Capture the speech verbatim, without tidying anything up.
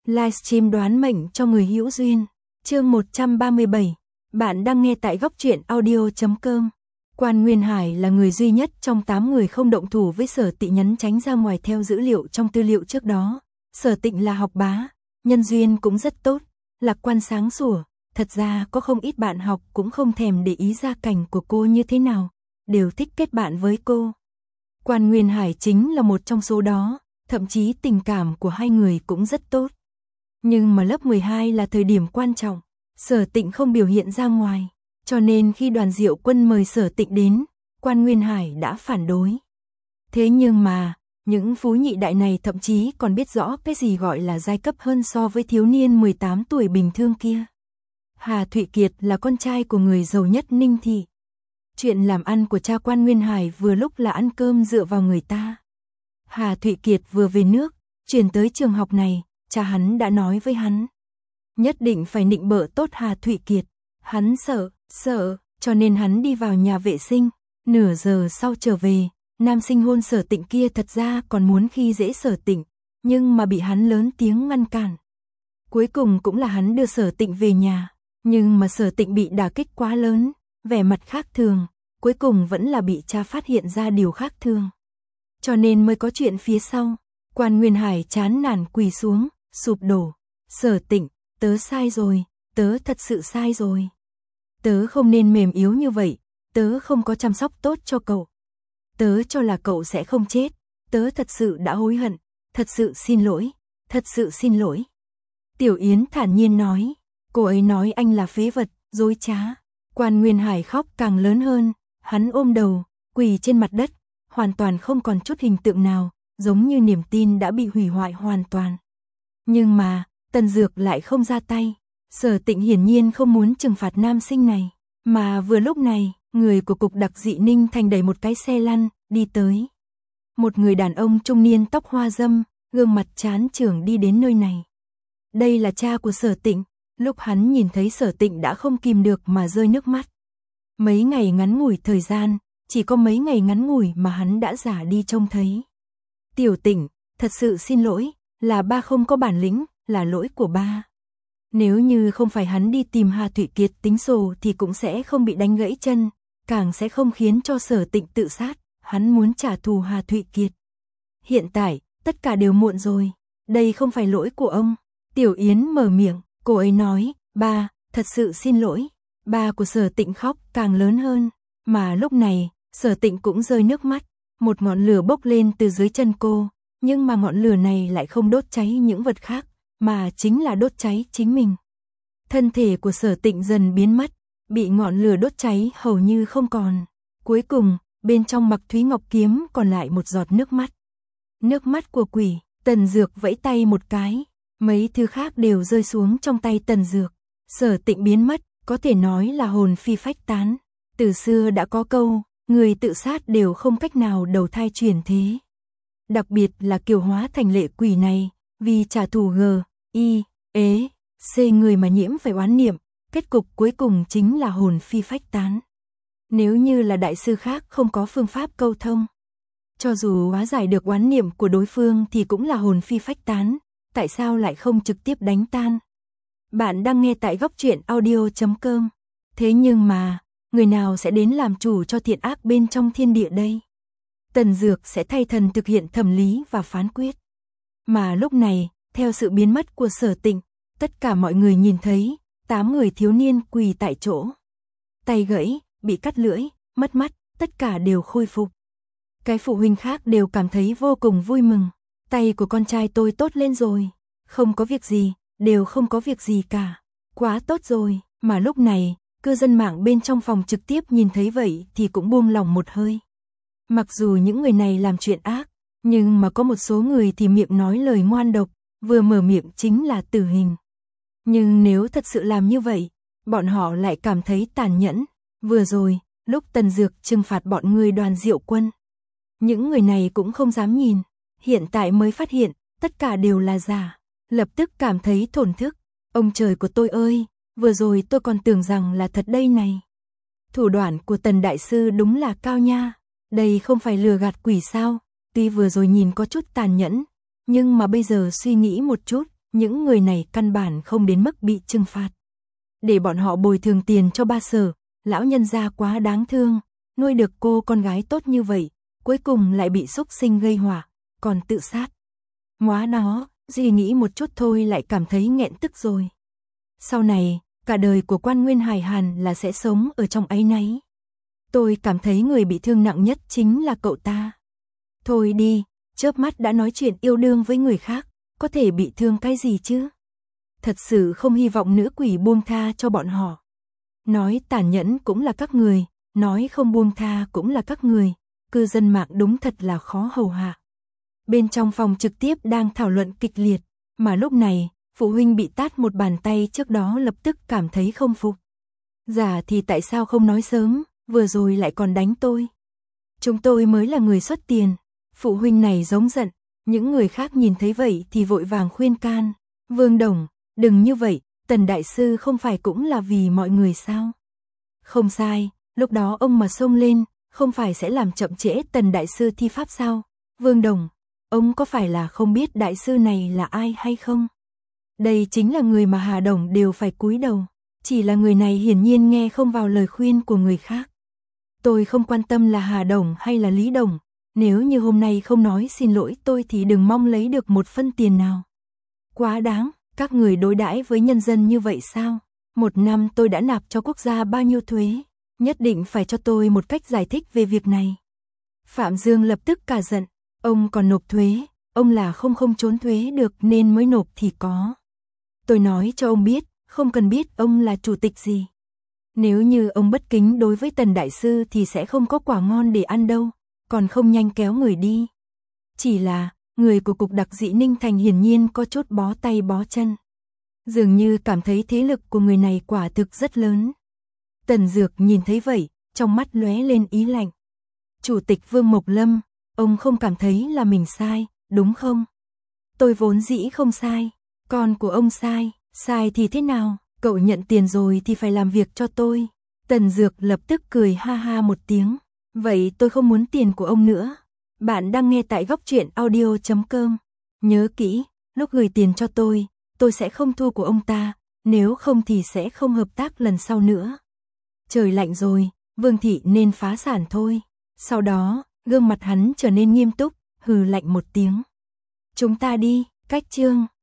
Livestream đoán mệnh cho người hữu duyên. Chương một trăm ba mươi bảy. Bạn đang nghe tại góc truyện audio chấm com. Quan Nguyên Hải là người duy nhất trong tám người không động thủ với Sở Tịnh nhấn tránh ra ngoài theo dữ liệu trong tư liệu trước đó. Sở Tịnh là học bá, nhân duyên cũng rất tốt, lạc quan sáng sủa. Thật ra có không ít bạn học cũng không thèm để ý gia cảnh của cô như thế nào, đều thích kết bạn với cô. Quan Nguyên Hải chính là một trong số đó, thậm chí tình cảm của hai người cũng rất tốt. Nhưng mà lớp mười hai là thời điểm quan trọng, Sở Tịnh không biểu hiện ra ngoài, cho nên khi Đoàn Diệu Quân mời Sở Tịnh đến, Quan Nguyên Hải đã phản đối. Thế nhưng mà, những phú nhị đại này thậm chí còn biết rõ cái gì gọi là giai cấp hơn so với thiếu niên mười tám tuổi bình thường kia. Hà Thụy Kiệt là con trai của người giàu nhất Ninh Thị. Chuyện làm ăn của cha Quan Nguyên Hải vừa lúc là ăn cơm dựa vào người ta. Hà Thụy Kiệt vừa về nước, chuyển tới trường học này, cha hắn đã nói với hắn. Nhất định phải nịnh bợ tốt Hà Thụy Kiệt. Hắn sợ, sợ, cho nên hắn đi vào nhà vệ sinh. Nửa giờ sau trở về, nam sinh hôn Sở Tịnh kia thật ra còn muốn khi dễ Sở Tịnh, nhưng mà bị hắn lớn tiếng ngăn cản. Cuối cùng cũng là hắn đưa Sở Tịnh về nhà, nhưng mà Sở Tịnh bị đả kích quá lớn, vẻ mặt khác thường, cuối cùng vẫn là bị cha phát hiện ra điều khác thường. Cho nên mới có chuyện phía sau. Quan Nguyên Hải chán nản quỳ xuống, sụp đổ. Sở Tịnh, tớ sai rồi, tớ thật sự sai rồi. Tớ không nên mềm yếu như vậy, tớ không có chăm sóc tốt cho cậu. Tớ cho là cậu sẽ không chết, tớ thật sự đã hối hận, thật sự xin lỗi, thật sự xin lỗi. Tiểu Yến thản nhiên nói, cô ấy nói anh là phế vật, dối trá. Quan Nguyên Hải khóc càng lớn hơn, hắn ôm đầu, quỳ trên mặt đất, hoàn toàn không còn chút hình tượng nào, giống như niềm tin đã bị hủy hoại hoàn toàn. Nhưng mà, Tần Dược lại không ra tay. Sở Tịnh hiển nhiên không muốn trừng phạt nam sinh này, mà vừa lúc này, người của cục đặc dị Ninh Thành đẩy một cái xe lăn, đi tới. Một người đàn ông trung niên tóc hoa râm, gương mặt chán chường đi đến nơi này. Đây là cha của Sở Tịnh, lúc hắn nhìn thấy Sở Tịnh đã không kìm được mà rơi nước mắt. Mấy ngày ngắn ngủi thời gian, chỉ có mấy ngày ngắn ngủi mà hắn đã giả đi trông thấy. Tiểu Tịnh, thật sự xin lỗi, là ba không có bản lĩnh, là lỗi của ba. Nếu như không phải hắn đi tìm Hà Thụy Kiệt tính sổ thì cũng sẽ không bị đánh gãy chân, càng sẽ không khiến cho Sở Tịnh tự sát, hắn muốn trả thù Hà Thụy Kiệt. Hiện tại, tất cả đều muộn rồi, đây không phải lỗi của ông. Tiểu Yến mở miệng, cô ấy nói, ba, thật sự xin lỗi. Ba của Sở Tịnh khóc càng lớn hơn, mà lúc này, Sở Tịnh cũng rơi nước mắt, một ngọn lửa bốc lên từ dưới chân cô, nhưng mà ngọn lửa này lại không đốt cháy những vật khác, mà chính là đốt cháy chính mình. Thân thể của Sở Tịnh dần biến mất, bị ngọn lửa đốt cháy hầu như không còn. Cuối cùng, bên trong Mặc Thúy Ngọc kiếm còn lại một giọt nước mắt. Nước mắt của quỷ. Tần Dược vẫy tay một cái, mấy thứ khác đều rơi xuống trong tay Tần Dược. Sở Tịnh biến mất, có thể nói là hồn phi phách tán. Từ xưa đã có câu, người tự sát đều không cách nào đầu thai chuyển thế. Đặc biệt là kiều hóa thành lệ quỷ này, vì trả thù G, I, ế, C người mà nhiễm phải oán niệm, kết cục cuối cùng chính là hồn phi phách tán. Nếu như là đại sư khác không có phương pháp câu thông, cho dù hóa giải được oán niệm của đối phương thì cũng là hồn phi phách tán, tại sao lại không trực tiếp đánh tan? Bạn đang nghe tại góc truyện audio chấm com. Thế nhưng mà, người nào sẽ đến làm chủ cho thiện ác bên trong thiên địa đây? Tần Dược sẽ thay thần thực hiện thẩm lý và phán quyết. Mà lúc này, theo sự biến mất của Sở Tịnh, tất cả mọi người nhìn thấy, tám người thiếu niên quỳ tại chỗ. Tay gãy, bị cắt lưỡi, mất mắt, tất cả đều khôi phục. Cái phụ huynh khác đều cảm thấy vô cùng vui mừng. Tay của con trai tôi tốt lên rồi. Không có việc gì, đều không có việc gì cả. Quá tốt rồi. Mà lúc này, cư dân mạng bên trong phòng trực tiếp nhìn thấy vậy thì cũng buông lòng một hơi. Mặc dù những người này làm chuyện ác, nhưng mà có một số người thì miệng nói lời ngoan độc, vừa mở miệng chính là tử hình. Nhưng nếu thật sự làm như vậy, bọn họ lại cảm thấy tàn nhẫn. Vừa rồi, lúc Tần Dược trừng phạt bọn người Đoàn Diệu Quân, những người này cũng không dám nhìn, hiện tại mới phát hiện, tất cả đều là giả, lập tức cảm thấy thổn thức. Ông trời của tôi ơi, vừa rồi tôi còn tưởng rằng là thật đây này. Thủ đoạn của Tần Đại Sư đúng là cao nha, đây không phải lừa gạt quỷ sao, tuy vừa rồi nhìn có chút tàn nhẫn, nhưng mà bây giờ suy nghĩ một chút, những người này căn bản không đến mức bị trừng phạt. Để bọn họ bồi thường tiền cho ba Sở, lão nhân gia quá đáng thương, nuôi được cô con gái tốt như vậy, cuối cùng lại bị xúc sinh gây họa, còn tự sát. Móa nó, Duy nghĩ một chút thôi lại cảm thấy nghẹn tức rồi. Sau này, cả đời của Quan Nguyên Hải hẳn là sẽ sống ở trong áy náy. Tôi cảm thấy người bị thương nặng nhất chính là cậu ta. Thôi đi, chớp mắt đã nói chuyện yêu đương với người khác, có thể bị thương cái gì chứ? Thật sự không hy vọng nữ quỷ buông tha cho bọn họ. Nói tàn nhẫn cũng là các người, nói không buông tha cũng là các người, cư dân mạng đúng thật là khó hầu hạ. Bên trong phòng trực tiếp đang thảo luận kịch liệt, mà lúc này, phụ huynh bị tát một bàn tay trước đó lập tức cảm thấy không phục. Dạ thì tại sao không nói sớm, vừa rồi lại còn đánh tôi. Chúng tôi mới là người xuất tiền. Phụ huynh này giống giận, những người khác nhìn thấy vậy thì vội vàng khuyên can. Vương Đồng, đừng như vậy, Tần Đại Sư không phải cũng là vì mọi người sao? Không sai, lúc đó ông mà xông lên, không phải sẽ làm chậm trễ Tần Đại Sư thi pháp sao? Vương Đồng, ông có phải là không biết Đại Sư này là ai hay không? Đây chính là người mà Hà Đồng đều phải cúi đầu, chỉ là người này hiển nhiên nghe không vào lời khuyên của người khác. Tôi không quan tâm là Hà Đồng hay là Lý Đồng, nếu như hôm nay không nói xin lỗi tôi thì đừng mong lấy được một phân tiền nào. Quá đáng, các người đối đãi với nhân dân như vậy sao? Một năm tôi đã nạp cho quốc gia bao nhiêu thuế, nhất định phải cho tôi một cách giải thích về việc này. Phạm Dương lập tức cả giận, ông còn nộp thuế, ông là không không trốn thuế được nên mới nộp thì có. Tôi nói cho ông biết, không cần biết ông là chủ tịch gì. Nếu như ông bất kính đối với Tần Đại Sư thì sẽ không có quả ngon để ăn đâu, còn không nhanh kéo người đi. Chỉ là, người của Cục Đặc dị Ninh Thành hiển nhiên có chút bó tay bó chân. Dường như cảm thấy thế lực của người này quả thực rất lớn. Tần Dược nhìn thấy vậy, trong mắt lóe lên ý lạnh. Chủ tịch Vương Mộc Lâm, ông không cảm thấy là mình sai, đúng không? Tôi vốn dĩ không sai, con của ông sai, sai thì thế nào? Cậu nhận tiền rồi thì phải làm việc cho tôi. Tần Dược lập tức cười ha ha một tiếng. Vậy tôi không muốn tiền của ông nữa. Bạn đang nghe tại góc truyện audio chấm com. Nhớ kỹ, lúc gửi tiền cho tôi, tôi sẽ không thu của ông ta, nếu không thì sẽ không hợp tác lần sau nữa. Trời lạnh rồi, Vương Thị nên phá sản thôi. Sau đó, gương mặt hắn trở nên nghiêm túc, hừ lạnh một tiếng. Chúng ta đi, cách chương.